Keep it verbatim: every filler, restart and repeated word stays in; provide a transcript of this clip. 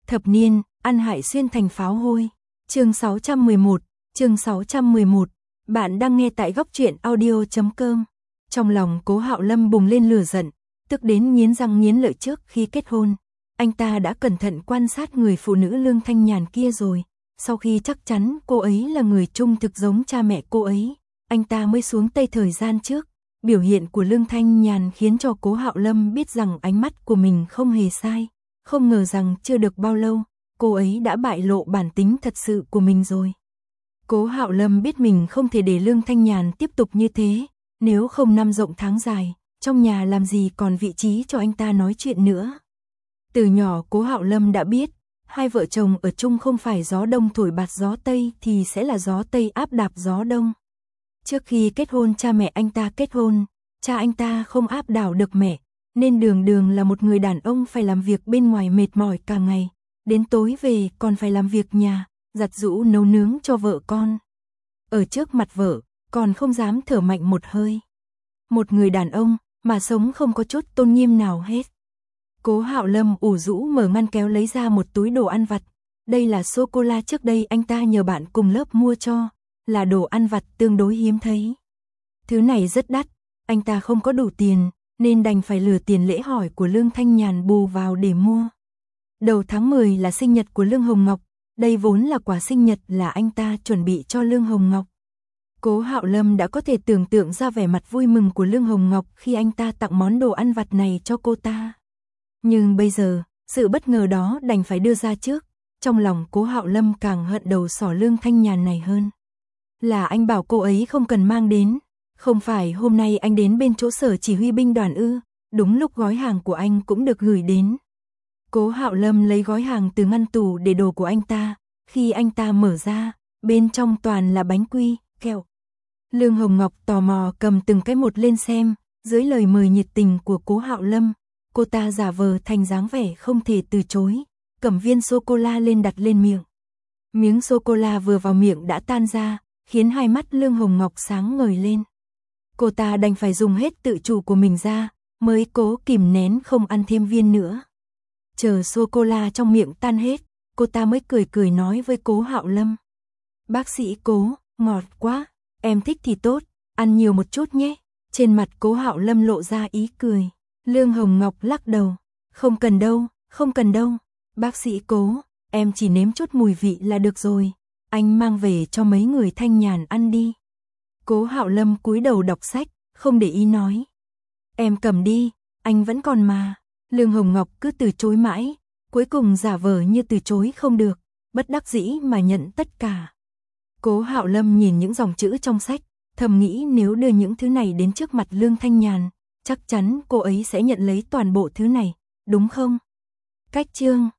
Thập niên, ăn hại xuyên thành pháo hôi. Chương sáu trăm mười một, chương sáu trăm mười một. Bạn đang nghe tại góc truyện audio chấm com. Trong lòng Cố Hạo Lâm bùng lên lửa giận, tức đến nghiến răng nghiến lợi. Trước khi kết hôn, anh ta đã cẩn thận quan sát người phụ nữ Lương Thanh Nhàn kia rồi. Sau khi chắc chắn cô ấy là người trung thực giống cha mẹ cô ấy, anh ta mới xuống tay. Thời gian trước, biểu hiện của Lương Thanh Nhàn khiến cho Cố Hạo Lâm biết rằng ánh mắt của mình không hề sai. Không ngờ rằng chưa được bao lâu, cô ấy đã bại lộ bản tính thật sự của mình rồi. Cố Hạo Lâm biết mình không thể để Lương Thanh Nhàn tiếp tục như thế, nếu không năm rộng tháng dài, trong nhà làm gì còn vị trí cho anh ta nói chuyện nữa. Từ nhỏ Cố Hạo Lâm đã biết, hai vợ chồng ở chung không phải gió đông thổi bạt gió tây thì sẽ là gió tây áp đạp gió đông. Trước khi kết hôn cha mẹ anh ta kết hôn, cha anh ta không áp đảo được mẹ, nên đường đường là một người đàn ông phải làm việc bên ngoài mệt mỏi cả ngày, đến tối về còn phải làm việc nhà, giặt giũ nấu nướng cho vợ con. Ở trước mặt vợ, còn không dám thở mạnh một hơi. Một người đàn ông mà sống không có chút tôn nghiêm nào hết. Cố Hạo Lâm ủ rũ mở ngăn kéo lấy ra một túi đồ ăn vặt. Đây là sô-cô-la trước đây anh ta nhờ bạn cùng lớp mua cho, là đồ ăn vặt tương đối hiếm thấy. Thứ này rất đắt, anh ta không có đủ tiền, nên đành phải lừa tiền lễ hỏi của Lương Thanh Nhàn bù vào để mua. Đầu tháng mười là sinh nhật của Lương Hồng Ngọc, đây vốn là quà sinh nhật là anh ta chuẩn bị cho Lương Hồng Ngọc. Cố Hạo Lâm đã có thể tưởng tượng ra vẻ mặt vui mừng của Lương Hồng Ngọc khi anh ta tặng món đồ ăn vặt này cho cô ta. Nhưng bây giờ, sự bất ngờ đó đành phải đưa ra trước. Trong lòng Cố Hạo Lâm càng hận đầu sỏ Lương Thanh Nhàn này hơn. Là anh bảo cô ấy không cần mang đến. Không phải hôm nay anh đến bên chỗ sở chỉ huy binh đoàn ư? Đúng lúc gói hàng của anh cũng được gửi đến. Cố Hạo Lâm lấy gói hàng từ ngăn tủ để đồ của anh ta. Khi anh ta mở ra, bên trong toàn là bánh quy, kẹo. Lương Hồng Ngọc tò mò cầm từng cái một lên xem. Dưới lời mời nhiệt tình của Cố Hạo Lâm, cô ta giả vờ thành dáng vẻ không thể từ chối, cầm viên sô-cô-la lên đặt lên miệng. Miếng sô-cô-la vừa vào miệng đã tan ra, khiến hai mắt Lương Hồng Ngọc sáng ngời lên. Cô ta đành phải dùng hết tự chủ của mình ra, mới cố kìm nén không ăn thêm viên nữa. Chờ sô-cô-la trong miệng tan hết, cô ta mới cười cười nói với Cố Hạo Lâm. Bác sĩ Cố, ngọt quá, em thích thì tốt, ăn nhiều một chút nhé. Trên mặt Cố Hạo Lâm lộ ra ý cười. Lương Hồng Ngọc lắc đầu. Không cần đâu, không cần đâu. Bác sĩ Cố, em chỉ nếm chút mùi vị là được rồi. Anh mang về cho mấy người Thanh Nhàn ăn đi. Cố Hạo Lâm cúi đầu đọc sách, không để ý nói. Em cầm đi, anh vẫn còn mà. Lương Hồng Ngọc cứ từ chối mãi, cuối cùng giả vờ như từ chối không được, bất đắc dĩ mà nhận tất cả. Cố Hạo Lâm nhìn những dòng chữ trong sách, thầm nghĩ nếu đưa những thứ này đến trước mặt Lương Thanh Nhàn, chắc chắn cô ấy sẽ nhận lấy toàn bộ thứ này, đúng không? Cách chương